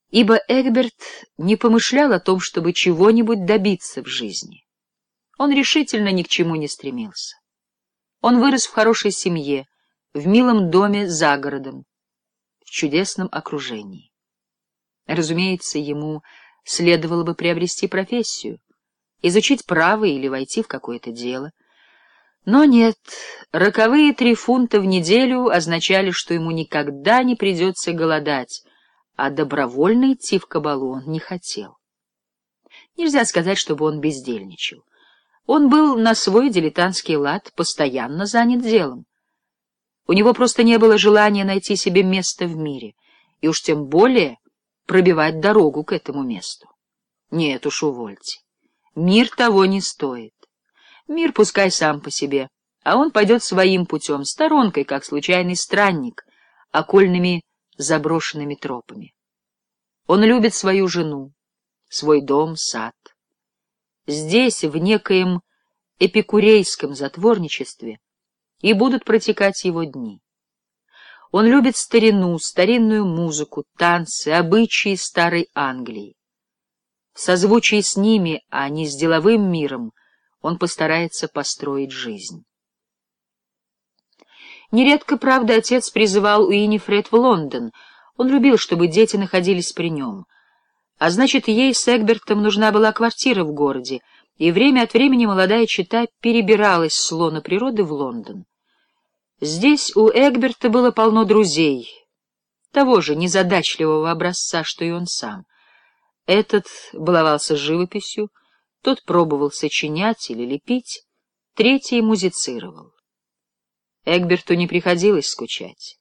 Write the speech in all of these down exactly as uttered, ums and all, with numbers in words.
ибо Эгберт не помышлял о том, чтобы чего-нибудь добиться в жизни. Он решительно ни к чему не стремился. Он вырос в хорошей семье, в милом доме за городом, в чудесном окружении. Разумеется, ему следовало бы приобрести профессию, изучить право или войти в какое-то дело. Но нет, роковые три фунта в неделю означали, что ему никогда не придется голодать, а добровольно идти в кабалу он не хотел. Нельзя сказать, чтобы он бездельничал. Он был на свой дилетантский лад постоянно занят делом. У него просто не было желания найти себе место в мире, и уж тем более пробивать дорогу к этому месту. Нет уж, увольте. Мир того не стоит. Мир пускай сам по себе, а он пойдет своим путем, сторонкой, как случайный странник, окольными заброшенными тропами. Он любит свою жену, свой дом, сад. Здесь, в некоем эпикурейском затворничестве, и будут протекать его дни. Он любит старину, старинную музыку, танцы, обычаи старой Англии. В созвучии с ними, а не с деловым миром, он постарается построить жизнь. Нередко, правда, отец призывал Уинифред в Лондон. Он любил, чтобы дети находились при нем. А значит, ей с Эгбертом нужна была квартира в городе, и время от времени молодая чета перебиралась с лона природы в Лондон. Здесь у Эгберта было полно друзей, того же незадачливого образца, что и он сам. Этот баловался живописью, тот пробовал сочинять или лепить, третий музицировал. Эгберту не приходилось скучать.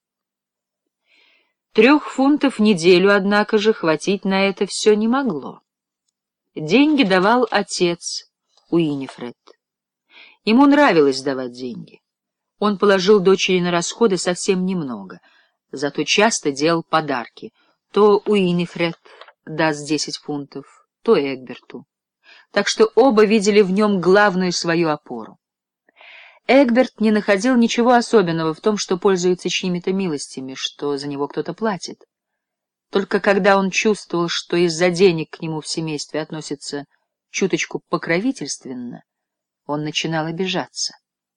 Трех фунтов в неделю, однако же, хватить на это все не могло. Деньги давал отец Уинифред. Ему нравилось давать деньги. Он положил дочери на расходы совсем немного, зато часто делал подарки. То Уинифред даст десять фунтов, то Эгберту. Так что оба видели в нем главную свою опору. Эгберт не находил ничего особенного в том, что пользуется чьими-то милостями, что за него кто-то платит. Только когда он чувствовал, что из-за денег к нему в семействе относятся чуточку покровительственно, он начинал обижаться.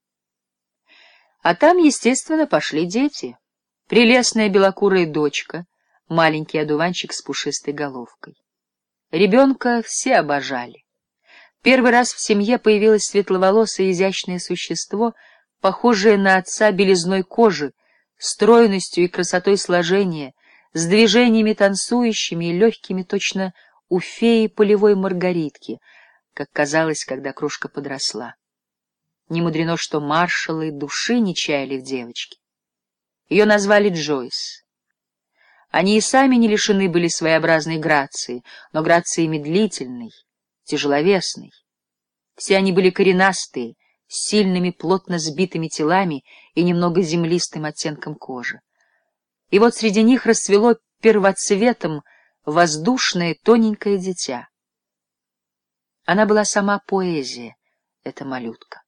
А там, естественно, пошли дети. Прелестная белокурая дочка, маленький одуванчик с пушистой головкой. Ребенка все обожали. Первый раз в семье появилось светловолосое изящное существо, похожее на отца белизной кожи, стройностью и красотой сложения, с движениями танцующими и легкими точно у феи полевой маргаритки, как казалось, когда крошка подросла. Не мудрено, что маршалы души не чаяли в девочке. Ее назвали Джойс. Они и сами не лишены были своеобразной грации, но грации медлительной, тяжеловесной. Все они были коренастые, с сильными, плотно сбитыми телами и немного землистым оттенком кожи. И вот среди них расцвело первоцветом воздушное тоненькое дитя. Она была сама поэзия, эта малютка.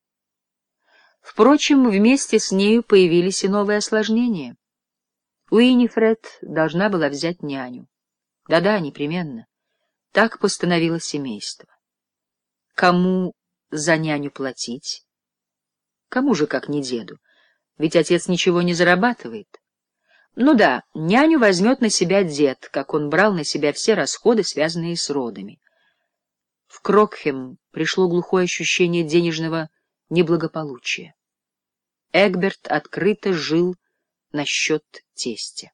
Впрочем, вместе с нею появились и новые осложнения. Уинифред должна была взять няню. Да-да, непременно. Так постановило семейство. Кому за няню платить? Кому же, как не деду? Ведь отец ничего не зарабатывает. Ну да, няню возьмет на себя дед, как он брал на себя все расходы, связанные с родами. В Крокхем пришло глухое ощущение денежного неблагополучия. Эгберт открыто жил на счет тестя.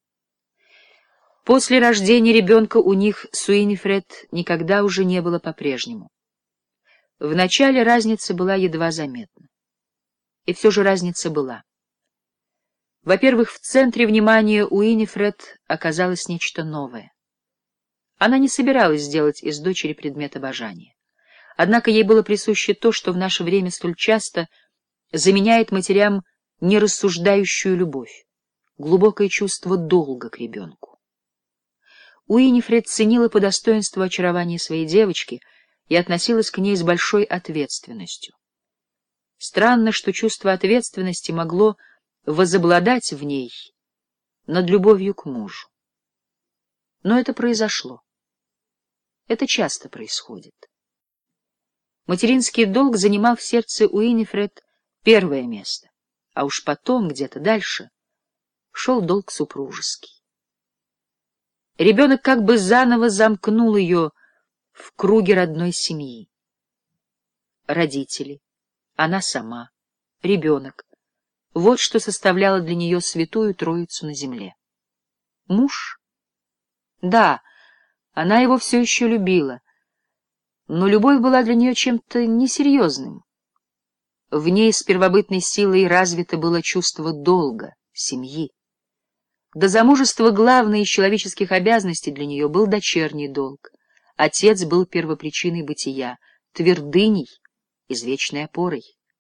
После рождения ребенка у них с Уинифред никогда уже не было по-прежнему. Вначале разница была едва заметна. И все же разница была. Во-первых, в центре внимания Уинифред оказалось нечто новое. Она не собиралась сделать из дочери предмет обожания. Однако ей было присуще то, что в наше время столь часто заменяет матерям нерассуждающую любовь, глубокое чувство долга к ребенку. Уинифред ценила по достоинству очарование своей девочки и относилась к ней с большой ответственностью. Странно, что чувство ответственности могло возобладать в ней над любовью к мужу. Но это произошло. Это часто происходит. Материнский долг занимал в сердце Уинифред первое место, а уж потом, где-то дальше, шел долг супружеский. Ребенок как бы заново замкнул ее в круге родной семьи. Родители, она сама, ребенок — вот что составляло для нее святую троицу на земле. Муж? Да, она его все еще любила, но любовь была для нее чем-то несерьезным. В ней с первобытной силой развито было чувство долга, семьи. До замужества главной из человеческих обязанностей для нее был дочерний долг. Отец был первопричиной бытия, твердыней, извечной опорой.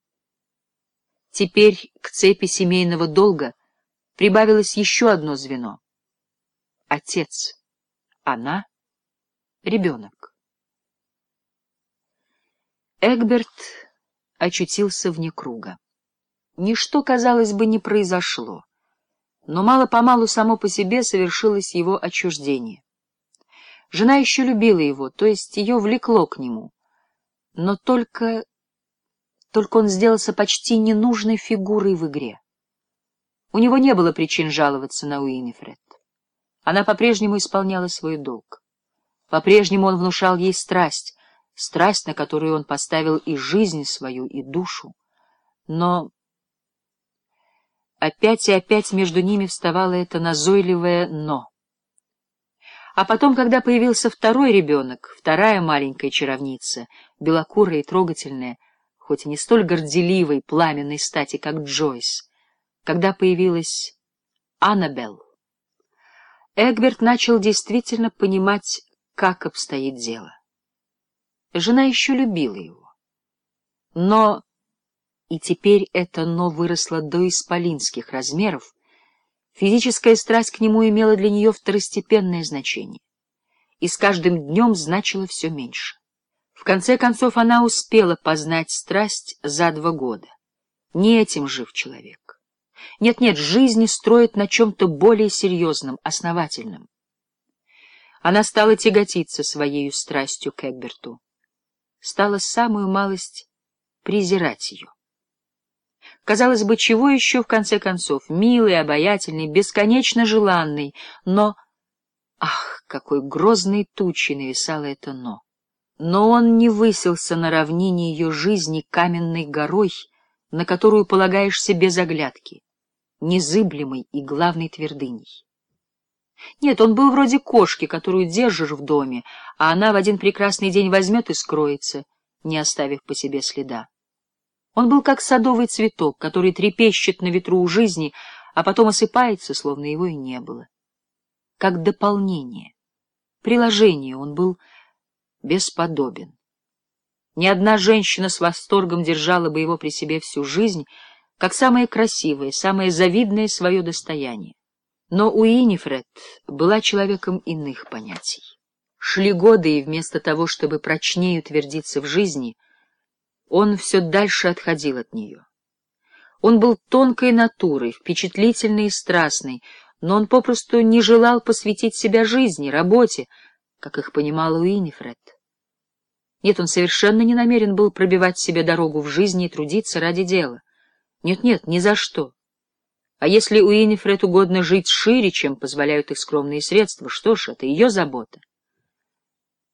Теперь к цепи семейного долга прибавилось еще одно звено. Отец, она, ребенок. Эгберт очутился вне круга. Ничто, казалось бы, не произошло, но мало-помалу само по себе совершилось его отчуждение. Жена еще любила его, то есть ее влекло к нему, но только... только он сделался почти ненужной фигурой в игре. У него не было причин жаловаться на Уинифред. Она по-прежнему исполняла свой долг. По-прежнему он внушал ей страсть, страсть, на которую он поставил и жизнь свою, и душу. Но опять и опять между ними вставало это назойливое «но». А потом, когда появился второй ребенок, вторая маленькая чаровница, белокурая и трогательная, хоть и не столь горделивой, пламенной стати, как Джойс, когда появилась Аннабелл, Эгберт начал действительно понимать, как обстоит дело. Жена еще любила его. Но, и теперь это «но» выросло до исполинских размеров, физическая страсть к нему имела для нее второстепенное значение, и с каждым днем значила все меньше. В конце концов, она успела познать страсть за два года. Не этим жив человек. Нет-нет, жизнь строит на чем-то более серьезном, основательном. Она стала тяготиться своею страстью к Эгберту, стала самую малость презирать ее. Казалось бы, чего еще в конце концов? Милый, обаятельный, бесконечно желанный, но... Ах, какой грозной тучей нависало это «но». Но он не высился на равнине ее жизни каменной горой, на которую полагаешься без оглядки, незыблемой и главной твердыней. Нет, он был вроде кошки, которую держишь в доме, а она в один прекрасный день возьмет и скроется, не оставив по себе следа. Он был как садовый цветок, который трепещет на ветру у жизни, а потом осыпается, словно его и не было. Как дополнение, приложение он был бесподобен. Ни одна женщина с восторгом держала бы его при себе всю жизнь, как самое красивое, самое завидное свое достояние. Но Уинифред была человеком иных понятий. Шли годы, и вместо того, чтобы прочнее утвердиться в жизни, он все дальше отходил от нее. Он был тонкой натурой, впечатлительной и страстной, но он попросту не желал посвятить себя жизни, работе, как их понимала Уинифред. Нет, он совершенно не намерен был пробивать себе дорогу в жизни и трудиться ради дела. Нет-нет, ни за что. А если Уинифред угодно жить шире, чем позволяют их скромные средства, что ж, это ее забота.